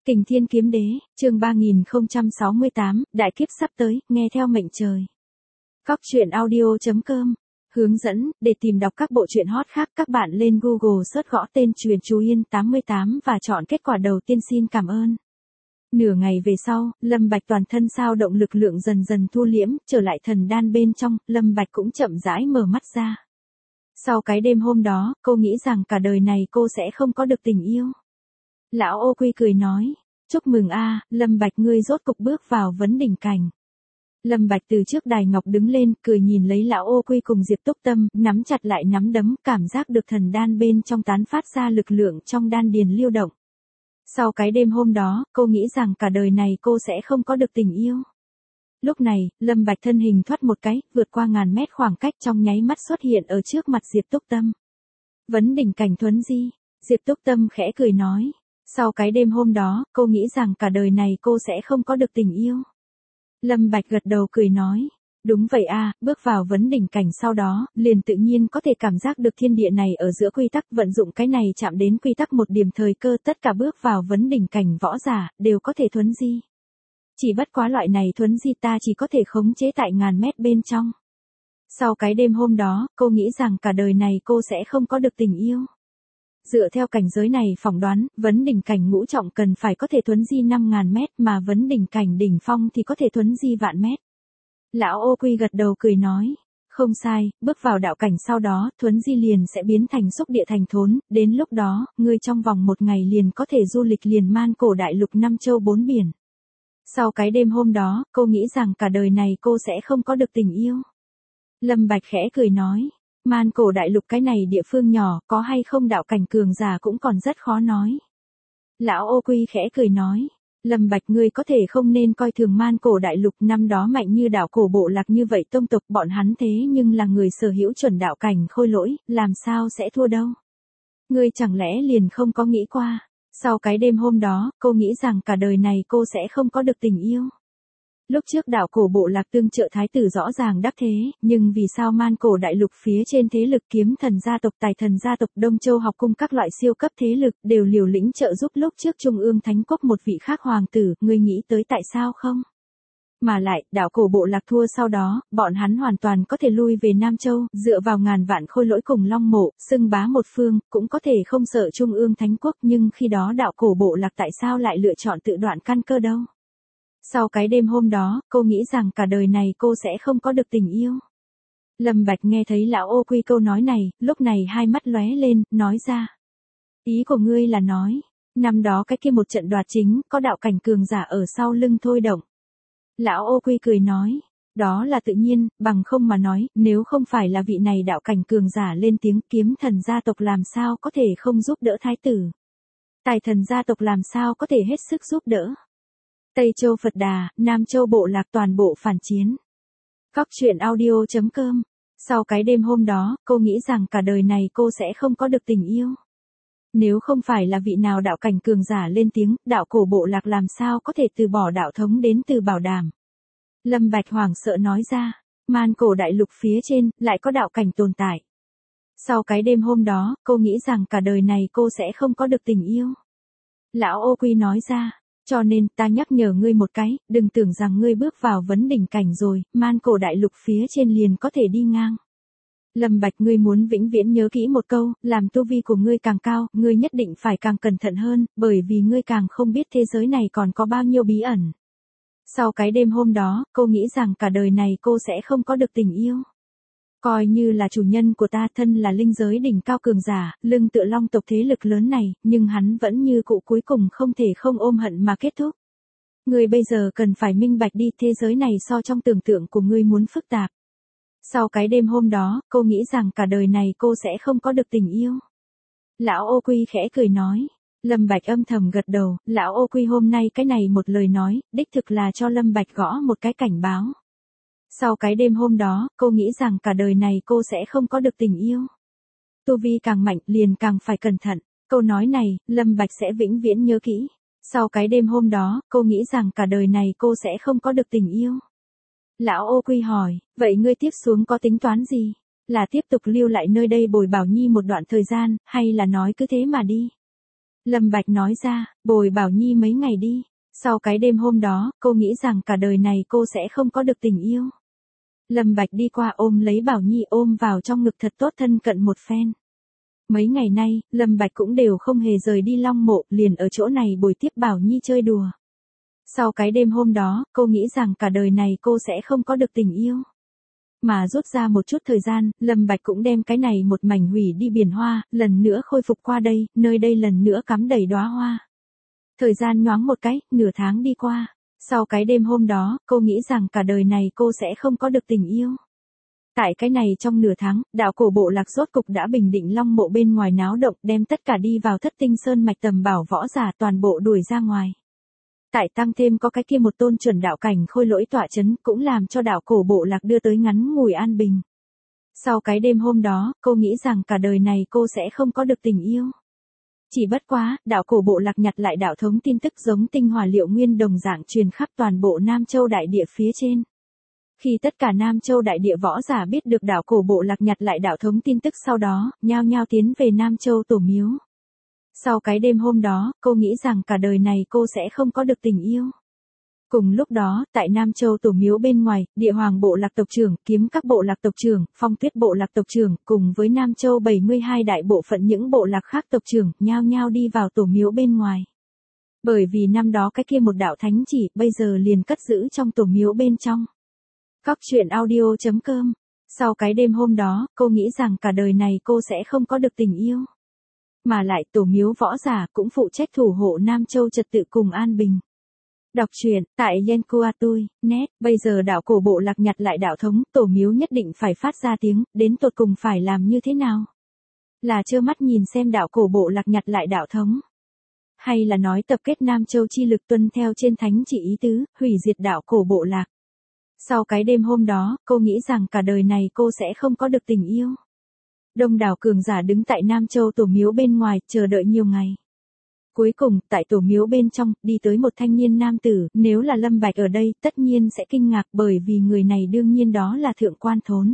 Kình Thiên Kiếm Đế, chương 3068, đại kiếp sắp tới, nghe theo mệnh trời. Cóc truyện audio.com. Hướng dẫn, để tìm đọc các bộ truyện hot khác các bạn lên Google search gõ tên Truyền Chú Yên 88 và chọn kết quả đầu tiên. Xin cảm ơn. Nửa ngày về sau, Lâm Bạch toàn thân sao động, lực lượng dần dần thu liễm, trở lại thần đan bên trong, Lâm Bạch cũng chậm rãi mở mắt ra. Sau cái đêm hôm đó, cô nghĩ rằng cả đời này cô sẽ không có được tình yêu. Lão Ô Quy cười nói, chúc mừng a, Lâm Bạch ngươi rốt cục bước vào vấn đỉnh cảnh. Lâm Bạch từ trước đài ngọc đứng lên, cười nhìn lấy lão Ô Quy cùng Diệp Túc Tâm, nắm chặt lại nắm đấm, cảm giác được thần đan bên trong tán phát ra lực lượng trong đan điền lưu động. Sau cái đêm hôm đó, cô nghĩ rằng cả đời này cô sẽ không có được tình yêu. Lúc này, Lâm Bạch thân hình thoát một cái, vượt qua ngàn mét khoảng cách, trong nháy mắt xuất hiện ở trước mặt Diệp Túc Tâm. Vấn đỉnh cảnh thuấn di, Diệp Túc Tâm khẽ cười nói. Sau cái đêm hôm đó, cô nghĩ rằng cả đời này cô sẽ không có được tình yêu. Lâm Bạch gật đầu cười nói. Đúng vậy a, bước vào vấn đỉnh cảnh sau đó, liền tự nhiên có thể cảm giác được thiên địa này ở giữa quy tắc, vận dụng cái này chạm đến quy tắc một điểm thời cơ, tất cả bước vào vấn đỉnh cảnh võ giả, đều có thể thuấn di. Chỉ bất quá loại này thuấn di ta chỉ có thể khống chế tại ngàn mét bên trong. Sau cái đêm hôm đó, cô nghĩ rằng cả đời này cô sẽ không có được tình yêu. Dựa theo cảnh giới này phỏng đoán, vấn đỉnh cảnh ngũ trọng cần phải có thể thuấn di 5.000 mét, mà vấn đỉnh cảnh đỉnh phong thì có thể thuấn di vạn mét. Lão Ô Quy gật đầu cười nói, không sai, bước vào đạo cảnh sau đó, thuấn di liền sẽ biến thành xúc địa thành thốn, đến lúc đó, ngươi trong vòng một ngày liền có thể du lịch liền man cổ đại lục 5 châu 4 biển. Sau cái đêm hôm đó, cô nghĩ rằng cả đời này cô sẽ không có được tình yêu. Lâm Bạch khẽ cười nói. Man cổ đại lục cái này địa phương nhỏ, có hay không đạo cảnh cường giả cũng còn rất khó nói. Lão Ô Quy khẽ cười nói, Lâm Bạch ngươi có thể không nên coi thường man cổ đại lục, năm đó mạnh như đảo cổ bộ lạc như vậy tông tộc bọn hắn thế nhưng là người sở hữu chuẩn đạo cảnh khôi lỗi, làm sao sẽ thua đâu. Ngươi chẳng lẽ liền không có nghĩ qua, sau cái đêm hôm đó, cô nghĩ rằng cả đời này cô sẽ không có được tình yêu. Lúc trước đảo cổ bộ lạc tương trợ thái tử rõ ràng đắc thế, nhưng vì sao man cổ đại lục phía trên thế lực kiếm thần gia tộc, tài thần gia tộc, Đông Châu học cung các loại siêu cấp thế lực đều liều lĩnh trợ giúp lúc trước Trung ương Thánh Quốc một vị khác hoàng tử, ngươi nghĩ tới tại sao không? Mà lại, đảo cổ bộ lạc thua sau đó, bọn hắn hoàn toàn có thể lui về Nam Châu, dựa vào ngàn vạn khôi lỗi cùng long mộ, xưng bá một phương, cũng có thể không sợ Trung ương Thánh Quốc, nhưng khi đó đảo cổ bộ lạc tại sao lại lựa chọn tự đoạn căn cơ đâu? Sau cái đêm hôm đó, cô nghĩ rằng cả đời này cô sẽ không có được tình yêu. Lâm Bạch nghe thấy lão Ô Quy câu nói này, lúc này hai mắt lóe lên, nói ra. Ý của ngươi là nói, năm đó cái kia một trận đoạt chính, có đạo cảnh cường giả ở sau lưng thôi động. Lão Ô Quy cười nói, đó là tự nhiên, bằng không mà nói, nếu không phải là vị này đạo cảnh cường giả lên tiếng, kiếm thần gia tộc làm sao có thể không giúp đỡ thái tử. Tài thần gia tộc làm sao có thể hết sức giúp đỡ. Tây Châu Phật Đà, Nam Châu bộ lạc toàn bộ phản chiến. Cóc truyện audio.com. Sau cái đêm hôm đó, cô nghĩ rằng cả đời này cô sẽ không có được tình yêu. Nếu không phải là vị nào đạo cảnh cường giả lên tiếng, đạo cổ bộ lạc làm sao có thể từ bỏ đạo thống đến từ bảo đảm. Lâm Bạch hoảng sợ nói ra, man cổ đại lục phía trên, lại có đạo cảnh tồn tại. Sau cái đêm hôm đó, cô nghĩ rằng cả đời này cô sẽ không có được tình yêu. Lão Ô Quy nói ra. Cho nên, ta nhắc nhở ngươi một cái, đừng tưởng rằng ngươi bước vào vấn đỉnh cảnh rồi, man cổ đại lục phía trên liền có thể đi ngang. Lâm Bạch ngươi muốn vĩnh viễn nhớ kỹ một câu, làm tu vi của ngươi càng cao, ngươi nhất định phải càng cẩn thận hơn, bởi vì ngươi càng không biết thế giới này còn có bao nhiêu bí ẩn. Sau cái đêm hôm đó, cô nghĩ rằng cả đời này cô sẽ không có được tình yêu. Coi như là chủ nhân của ta, thân là linh giới đỉnh cao cường giả, lưng tựa long tộc thế lực lớn này, nhưng hắn vẫn như cụ cuối cùng không thể không ôm hận mà kết thúc. Ngươi bây giờ cần phải minh bạch đi, thế giới này so trong tưởng tượng của ngươi muốn phức tạp. Sau cái đêm hôm đó, cô nghĩ rằng cả đời này cô sẽ không có được tình yêu. Lão Ô Quy khẽ cười nói. Lâm Bạch âm thầm gật đầu, lão Ô Quy hôm nay cái này một lời nói, đích thực là cho Lâm Bạch gõ một cái cảnh báo. Sau cái đêm hôm đó, cô nghĩ rằng cả đời này cô sẽ không có được tình yêu. Tu vi càng mạnh liền càng phải cẩn thận. Câu nói này, Lâm Bạch sẽ vĩnh viễn nhớ kỹ. Sau cái đêm hôm đó, cô nghĩ rằng cả đời này cô sẽ không có được tình yêu. Lão Ô Quy hỏi, vậy ngươi tiếp xuống có tính toán gì? Là tiếp tục lưu lại nơi đây bồi Bảo Nhi một đoạn thời gian, hay là nói cứ thế mà đi? Lâm Bạch nói ra, bồi Bảo Nhi mấy ngày đi. Sau cái đêm hôm đó, cô nghĩ rằng cả đời này cô sẽ không có được tình yêu. Lâm Bạch đi qua ôm lấy Bảo Nhi ôm vào trong ngực thật tốt thân cận một phen. Mấy ngày nay, Lâm Bạch cũng đều không hề rời đi Long Mộ, liền ở chỗ này bồi tiếp Bảo Nhi chơi đùa. Sau cái đêm hôm đó, cô nghĩ rằng cả đời này cô sẽ không có được tình yêu. Mà rút ra một chút thời gian, Lâm Bạch cũng đem cái này một mảnh hủy đi biển hoa, lần nữa khôi phục qua đây, nơi đây lần nữa cắm đầy đóa hoa. Thời gian nhoáng một cái, nửa tháng đi qua. Sau cái đêm hôm đó, cô nghĩ rằng cả đời này cô sẽ không có được tình yêu. Tại cái này trong nửa tháng, đạo cổ bộ lạc rốt cục đã bình định Long Mộ bên ngoài náo động, đem tất cả đi vào Thất Tinh Sơn mạch tầm bảo võ giả toàn bộ đuổi ra ngoài. Tại tăng thêm có cái kia một tôn chuẩn đạo cảnh khôi lỗi tọa chấn cũng làm cho đạo cổ bộ lạc đưa tới ngắn ngủi an bình. Sau cái đêm hôm đó, cô nghĩ rằng cả đời này cô sẽ không có được tình yêu. Chỉ bất quá, đạo cổ bộ lạc nhặt lại đạo thống tin tức giống tinh hỏa liệu nguyên đồng dạng truyền khắp toàn bộ Nam Châu đại địa phía trên. Khi tất cả Nam Châu đại địa võ giả biết được đạo cổ bộ lạc nhặt lại đạo thống tin tức sau đó, nhao nhao tiến về Nam Châu tổ miếu. Sau cái đêm hôm đó, cô nghĩ rằng cả đời này cô sẽ không có được tình yêu. Cùng lúc đó, tại Nam Châu tổ miếu bên ngoài, Địa Hoàng bộ lạc tộc trưởng, Kiếm các bộ lạc tộc trưởng, Phong Tuyết bộ lạc tộc trưởng, cùng với Nam Châu 72 đại bộ phận những bộ lạc khác tộc trưởng, nhao nhao đi vào tổ miếu bên ngoài. Bởi vì năm đó cái kia một đạo thánh chỉ, bây giờ liền cất giữ trong tổ miếu bên trong. Cóc truyện audio.com. Sau cái đêm hôm đó, cô nghĩ rằng cả đời này cô sẽ không có được tình yêu. Mà lại tổ miếu võ giả cũng phụ trách thủ hộ Nam Châu trật tự cùng an bình. Đọc truyện, tại Yenkuatui, net, bây giờ đạo cổ bộ lạc nhặt lại đạo thống, tổ miếu nhất định phải phát ra tiếng, đến tột cùng phải làm như thế nào? Là trơ mắt nhìn xem đạo cổ bộ lạc nhặt lại đạo thống? Hay là nói tập kết Nam Châu chi lực tuân theo trên thánh chỉ ý tứ, hủy diệt đạo cổ bộ lạc? Sau cái đêm hôm đó, cô nghĩ rằng cả đời này cô sẽ không có được tình yêu. Đông đảo cường giả đứng tại Nam Châu tổ miếu bên ngoài, chờ đợi nhiều ngày. Cuối cùng, tại tổ miếu bên trong, đi tới một thanh niên nam tử, nếu là Lâm Bạch ở đây, tất nhiên sẽ kinh ngạc bởi vì người này đương nhiên đó là Thượng Quan Thốn.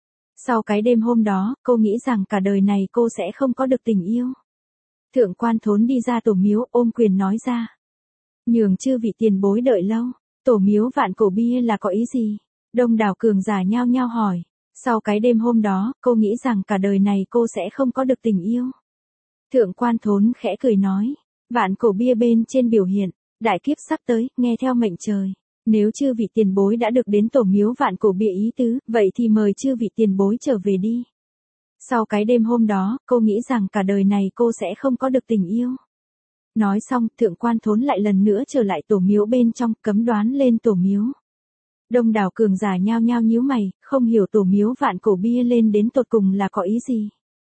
Sau cái đêm hôm đó, cô nghĩ rằng cả đời này cô sẽ không có được tình yêu. Thượng Quan Thốn đi ra tổ miếu ôm quyền nói ra. Nhường chư vị tiền bối đợi lâu, tổ miếu vạn cổ bia là có ý gì? Đông đảo cường giả nhao nhao hỏi. Sau cái đêm hôm đó, cô nghĩ rằng cả đời này cô sẽ không có được tình yêu. Thượng Quan Thốn khẽ cười nói. Vạn cổ bia bên trên biểu hiện, đại kiếp sắp tới, nghe theo mệnh trời. Nếu chư vị tiền bối đã được đến tổ miếu vạn cổ bia ý tứ, vậy thì mời chư vị tiền bối trở về đi. Sau cái đêm hôm đó, cô nghĩ rằng cả đời này cô sẽ không có được tình yêu. Nói xong, Thượng Quan Thốn lại lần nữa trở lại tổ miếu bên trong, cấm đoán lên tổ miếu. Đông đảo cường giả nhao nhao nhíu mày, không hiểu tổ miếu vạn cổ bia lên đến tột cùng là có ý gì.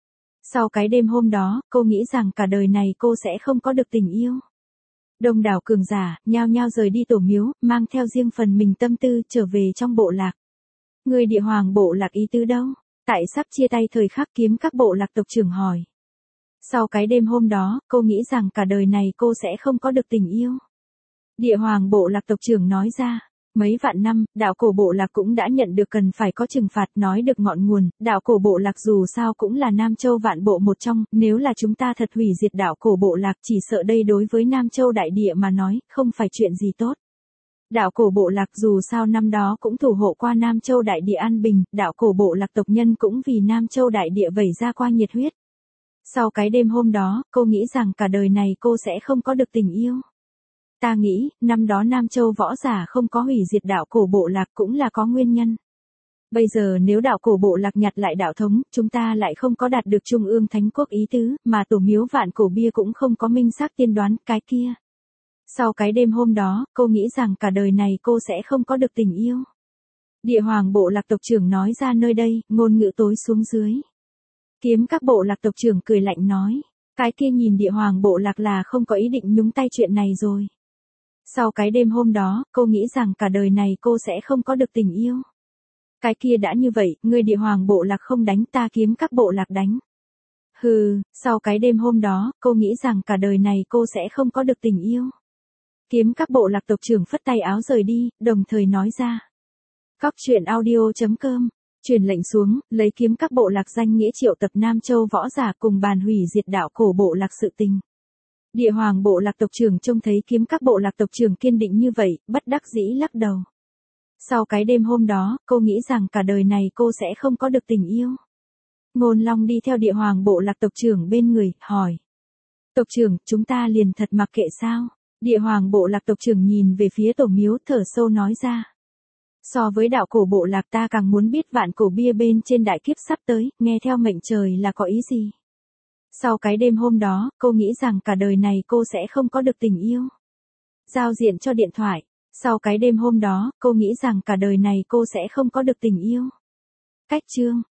Sau cái đêm hôm đó, cô nghĩ rằng cả đời này cô sẽ không có được tình yêu. Đông đảo cường giả, nhao nhao rời đi tổ miếu, mang theo riêng phần mình tâm tư trở về trong bộ lạc. Người Địa Hoàng bộ lạc ý tứ đâu? Tại sắp chia tay thời khắc Kiếm các bộ lạc tộc trưởng hỏi. Sau cái đêm hôm đó, cô nghĩ rằng cả đời này cô sẽ không có được tình yêu. Địa Hoàng bộ lạc tộc trưởng nói ra. Mấy vạn năm, đạo cổ bộ lạc cũng đã nhận được cần phải có trừng phạt, nói được ngọn nguồn, đạo cổ bộ lạc dù sao cũng là Nam Châu vạn bộ một trong, nếu là chúng ta thật hủy diệt đạo cổ bộ lạc chỉ sợ đây đối với Nam Châu đại địa mà nói, không phải chuyện gì tốt. Đạo cổ bộ lạc dù sao năm đó cũng thủ hộ qua Nam Châu đại địa an bình, đạo cổ bộ lạc tộc nhân cũng vì Nam Châu đại địa vẩy ra qua nhiệt huyết. Sau cái đêm hôm đó, cô nghĩ rằng cả đời này cô sẽ không có được tình yêu. Ta nghĩ, năm đó Nam Châu võ giả không có hủy diệt đạo cổ bộ lạc cũng là có nguyên nhân. Bây giờ nếu đạo cổ bộ lạc nhặt lại đạo thống, chúng ta lại không có đạt được Trung ương Thánh Quốc ý tứ, mà tổ miếu vạn cổ bia cũng không có minh xác tiên đoán cái kia. Sau cái đêm hôm đó, cô nghĩ rằng cả đời này cô sẽ không có được tình yêu. Địa Hoàng bộ lạc tộc trưởng nói ra nơi đây, ngôn ngữ tối xuống dưới. Kiếm các bộ lạc tộc trưởng cười lạnh nói, cái kia nhìn Địa Hoàng bộ lạc là không có ý định nhúng tay chuyện này rồi. Sau cái đêm hôm đó, cô nghĩ rằng cả đời này cô sẽ không có được tình yêu. Cái kia đã như vậy, người Địa Hoàng bộ lạc không đánh ta Kiếm các bộ lạc đánh. Hừ, sau cái đêm hôm đó, cô nghĩ rằng cả đời này cô sẽ không có được tình yêu. Kiếm các bộ lạc tộc trưởng phất tay áo rời đi, đồng thời nói ra. Cóc truyện audio.com, truyền lệnh xuống, lấy Kiếm các bộ lạc danh nghĩa triệu tập Nam Châu võ giả cùng bàn hủy diệt đạo cổ bộ lạc sự tình. Địa hoàng bộ lạc tộc trưởng trông thấy kiếm các bộ lạc tộc trưởng kiên định như vậy, bất đắc dĩ lắc đầu. Sau cái đêm hôm đó, cô nghĩ rằng cả đời này cô sẽ không có được tình yêu. Ngôn Long đi theo địa hoàng bộ lạc tộc trưởng bên người, hỏi. Tộc trưởng, chúng ta liền thật mặc kệ sao? Địa hoàng bộ lạc tộc trưởng nhìn về phía tổ miếu, thở sâu nói ra. So với đạo cổ bộ lạc ta càng muốn biết vạn cổ bia bên trên đại kiếp sắp tới, nghe theo mệnh trời là có ý gì? Sau cái đêm hôm đó, cô nghĩ rằng cả đời này cô sẽ không có được tình yêu. Giao diện cho điện thoại. Sau cái đêm hôm đó, cô nghĩ rằng cả đời này cô sẽ không có được tình yêu. Cách chương.